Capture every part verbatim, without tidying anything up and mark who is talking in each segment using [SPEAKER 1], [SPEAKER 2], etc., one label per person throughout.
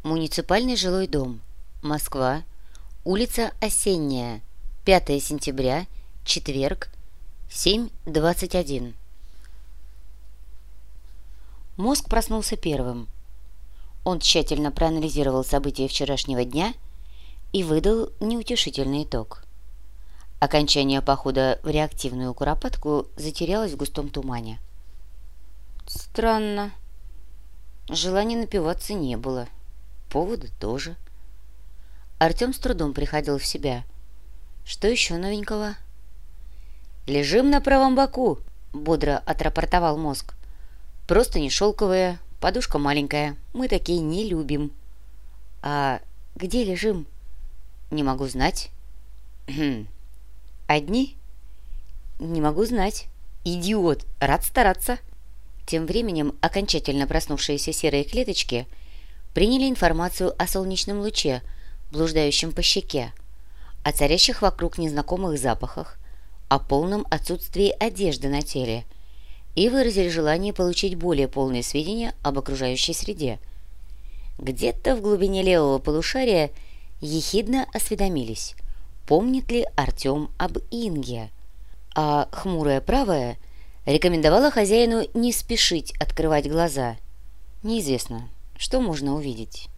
[SPEAKER 1] Муниципальный жилой дом. Москва. Улица Осенняя. пятое сентября. Четверг. семь двадцать один. Мозг проснулся первым. Он тщательно проанализировал события вчерашнего дня и выдал неутешительный итог. Окончание похода в реактивную куропатку затерялось в густом тумане. Странно. Желания напиваться не было. Повода тоже. Артем с трудом приходил в себя. Что еще новенького? «Лежим на правом боку», — бодро отрапортовал мозг. «Просто не шелковые, подушка маленькая. Мы такие не любим». «А где лежим?» «Не могу знать». «Хм. Одни?» «Не могу знать». «Идиот! Рад стараться». Тем временем окончательно проснувшиеся серые клеточки приняли информацию о солнечном луче, блуждающем по щеке, о царящих вокруг незнакомых запахах, о полном отсутствии одежды на теле и выразили желание получить более полные сведения об окружающей среде. Где-то в глубине левого полушария ехидно осведомились, помнит ли Артем об Инге, а хмурое правое рекомендовала хозяину не спешить открывать глаза. Неизвестно, что можно увидеть.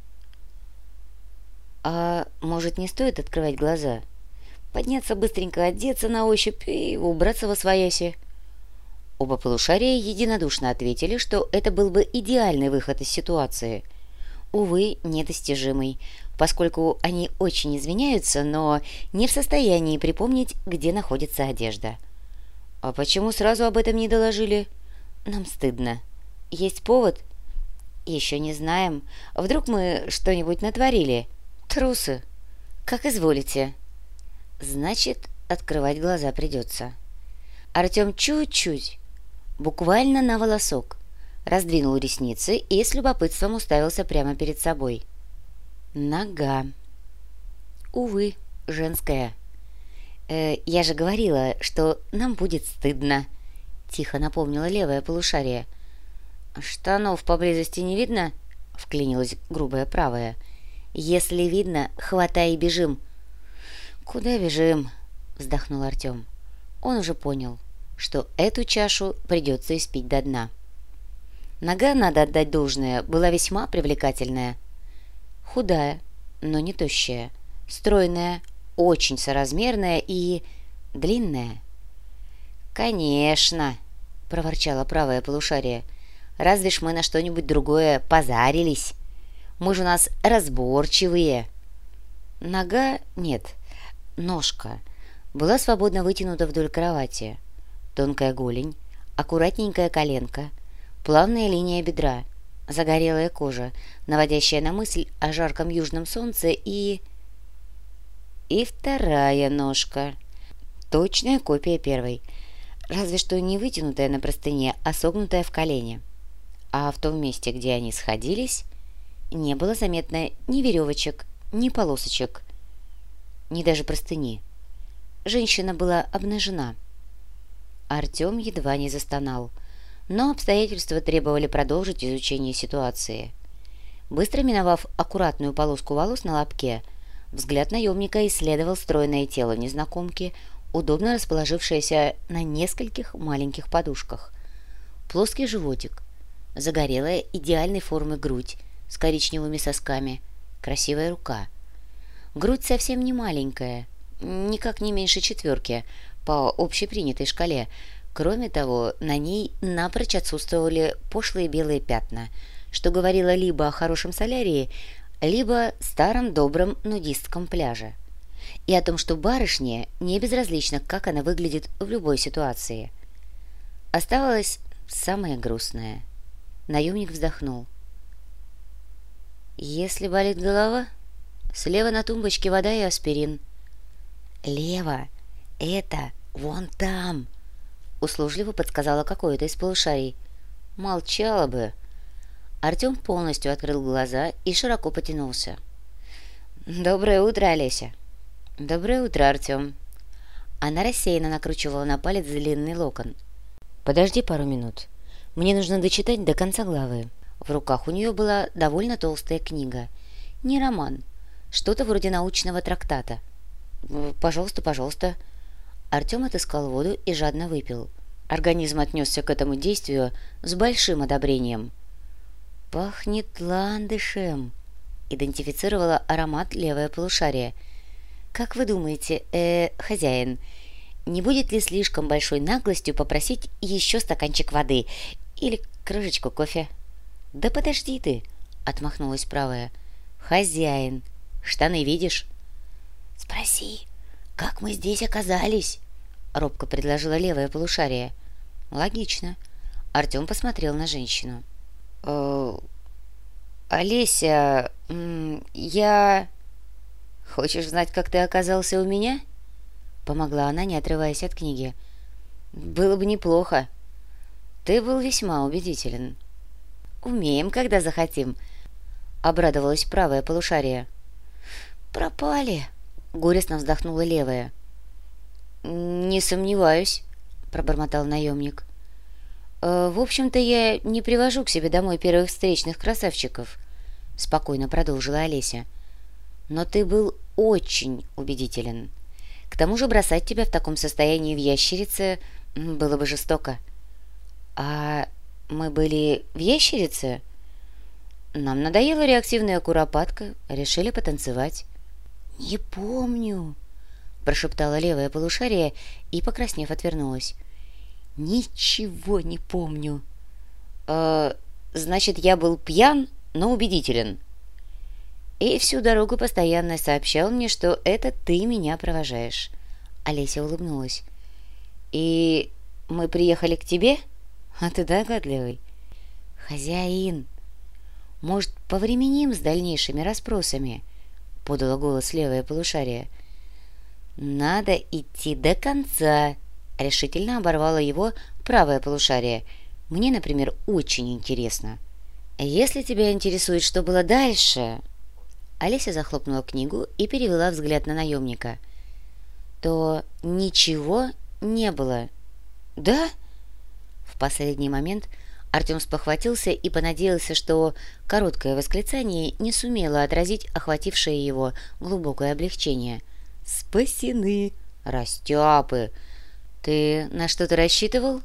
[SPEAKER 1] А может, не стоит открывать глаза? Подняться быстренько, одеться на ощупь и убраться восвояси? Оба полушария единодушно ответили, что это был бы идеальный выход из ситуации. Увы, недостижимый, поскольку они очень извиняются, но не в состоянии припомнить, где находится одежда. «А почему сразу об этом не доложили?» «Нам стыдно. Есть повод?» «Еще не знаем. Вдруг мы что-нибудь натворили?» «Трусы. Как изволите». «Значит, открывать глаза придется». Артем чуть-чуть, буквально на волосок, раздвинул ресницы и с любопытством уставился прямо перед собой. Нога. Увы, женская. «Э, «Я же говорила, что нам будет стыдно», — тихо напомнила левое полушарие. «Штанов поблизости не видно?» — вклинилась грубая правая. «Если видно, хватай и бежим». «Куда бежим?» — вздохнул Артем. Он уже понял, что эту чашу придется испить до дна. Нога, надо отдать должное, была весьма привлекательная. Худая, но не тощая, стройная, очень соразмерная и длинная. «Конечно!» — проворчало правое полушарие. «Разве ж мы на что-нибудь другое позарились? Мы же у нас разборчивые». Нога нет, ножка была свободно вытянута вдоль кровати. Тонкая голень, аккуратненькая коленка, плавная линия бедра, загорелая кожа, наводящая на мысль о жарком южном солнце и... И вторая ножка. Точная копия первой, разве что не вытянутая на простыне, а согнутая в колене. А в том месте, где они сходились, не было заметно ни веревочек, ни полосочек, ни даже простыни. Женщина была обнажена. Артем едва не застонал, но обстоятельства требовали продолжить изучение ситуации. Быстро миновав аккуратную полоску волос на лобке, взгляд наемника исследовал стройное тело незнакомки, удобно расположившееся на нескольких маленьких подушках. Плоский животик, загорелая идеальной формы грудь с коричневыми сосками, красивая рука. Грудь совсем не маленькая, никак не меньше четверки по общепринятой шкале. Кроме того, на ней напрочь отсутствовали пошлые белые пятна, что говорило либо о хорошем солярии, либо старом добром нудистском пляже, и о том, что барышне не безразлично, как она выглядит в любой ситуации. Оставалось самое грустное. Наемник вздохнул. «Если болит голова, слева на тумбочке вода и аспирин». «Лево, это вон там», — услужливо подсказала какое-то из полушарий. «Молчала бы». Артем полностью открыл глаза и широко потянулся. «Доброе утро, Олеся». «Доброе утро, Артем». Она рассеянно накручивала на палец длинный локон. «Подожди пару минут. Мне нужно дочитать до конца главы». В руках у нее была довольно толстая книга. Не роман, что-то вроде научного трактата. «Пожалуйста, пожалуйста». Артем отыскал воду и жадно выпил. Организм отнесся к этому действию с большим одобрением. «Пахнет ландышем», — идентифицировала аромат левое полушарие. «Как вы думаете, э, хозяин, не будет ли слишком большой наглостью попросить еще стаканчик воды или кружечку кофе?» «Да подожди ты», — отмахнулась правая. «Хозяин, штаны видишь?» «Спроси, как мы здесь оказались?» — робко предложила левое полушарие. «Логично». Артем посмотрел на женщину. «Э, «Олеся, я...» «Хочешь знать, как ты оказался у меня?» Помогла она, не отрываясь от книги. «Было бы неплохо. Ты был весьма убедителен». «Умеем, когда захотим», — обрадовалась правое полушарие. «Пропали», — горестно вздохнула левая. «Не сомневаюсь», — пробормотал наемник. «Э, «В общем-то, я не привожу к себе домой первых встречных красавчиков», — спокойно продолжила Олеся. «Но ты был очень убедителен. К тому же бросать тебя в таком состоянии в ящерице было бы жестоко». «А мы были в ящерице?» «Нам надоела реактивная куропатка, решили потанцевать». «Не помню», — прошептала левое полушарие и, покраснев, отвернулась. «Ничего не помню». «Э, значит, я был пьян, но убедителен. И всю дорогу постоянно сообщал мне, что это ты меня провожаешь». Олеся улыбнулась. «И мы приехали к тебе? А ты догадливый». «Хозяин, может, повременим с дальнейшими расспросами?» — подало голос левое полушарие. «Надо идти до конца», — решительно оборвало его правое полушарие. «Мне, например, очень интересно. Если тебя интересует, что было дальше...» Олеся захлопнула книгу и перевела взгляд на наемника. «То ничего не было». «Да?» В последний момент Артем спохватился и понадеялся, что короткое восклицание не сумело отразить охватившее его глубокое облегчение. «Спасены! Растяпы! Ты на что-то рассчитывал?»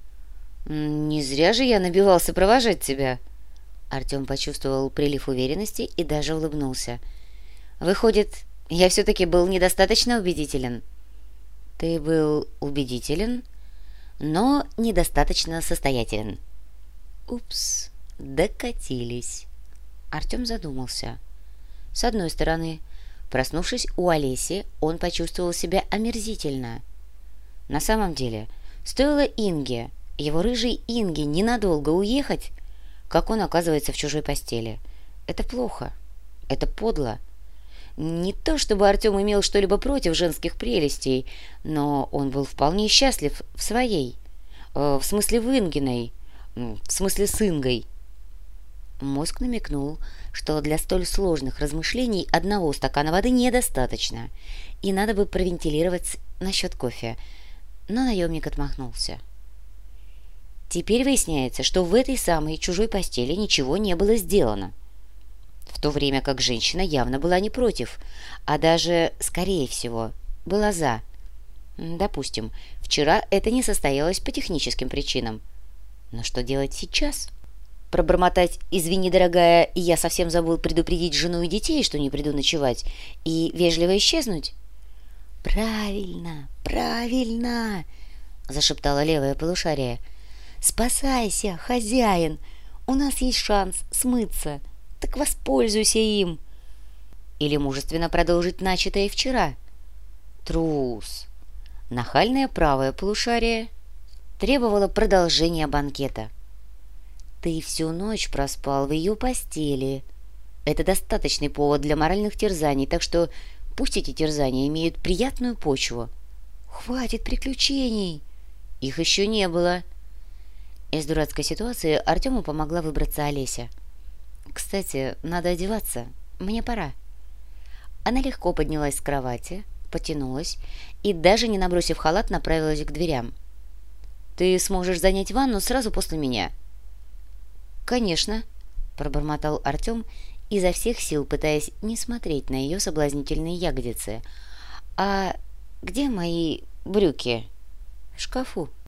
[SPEAKER 1] «Не зря же я набивался провожать тебя!» Артем почувствовал прилив уверенности и даже улыбнулся. «Выходит, я все-таки был недостаточно убедителен?» «Ты был убедителен, но недостаточно состоятелен». «Упс, докатились». Артем задумался. С одной стороны, проснувшись у Олеси, он почувствовал себя омерзительно. На самом деле, стоило Инге, его рыжей Инге, ненадолго уехать, как он оказывается в чужой постели. Это плохо, это подло. Не то чтобы Артем имел что-либо против женских прелестей, но он был вполне счастлив в своей, э, в смысле в Ингиной, в смысле с Ингой. Мозг намекнул, что для столь сложных размышлений одного стакана воды недостаточно, и надо бы провентилировать насчет кофе, но наемник отмахнулся. Теперь выясняется, что в этой самой чужой постели ничего не было сделано, в то время как женщина явно была не против, а даже, скорее всего, была за. Допустим, вчера это не состоялось по техническим причинам. Но что делать сейчас? Пробормотать «извини, дорогая, я совсем забыл предупредить жену и детей, что не приду ночевать», и вежливо исчезнуть? «Правильно, правильно!» — зашептала левое полушарие. «Спасайся, хозяин! У нас есть шанс смыться, так воспользуйся им!» Или мужественно продолжить начатое вчера? Трус! Нахальное правое полушарие требовало продолжения банкета. «Ты всю ночь проспал в ее постели. Это достаточный повод для моральных терзаний, так что пусть эти терзания имеют приятную почву». «Хватит приключений!» Их еще не было. Из дурацкой ситуации Артему помогла выбраться Олеся. «Кстати, надо одеваться. Мне пора». Она легко поднялась с кровати, потянулась и, даже не набросив халат, направилась к дверям. «Ты сможешь занять ванну сразу после меня?» «Конечно», – пробормотал Артем, изо всех сил пытаясь не смотреть на ее соблазнительные ягодицы. «А где мои брюки?» «В шкафу»,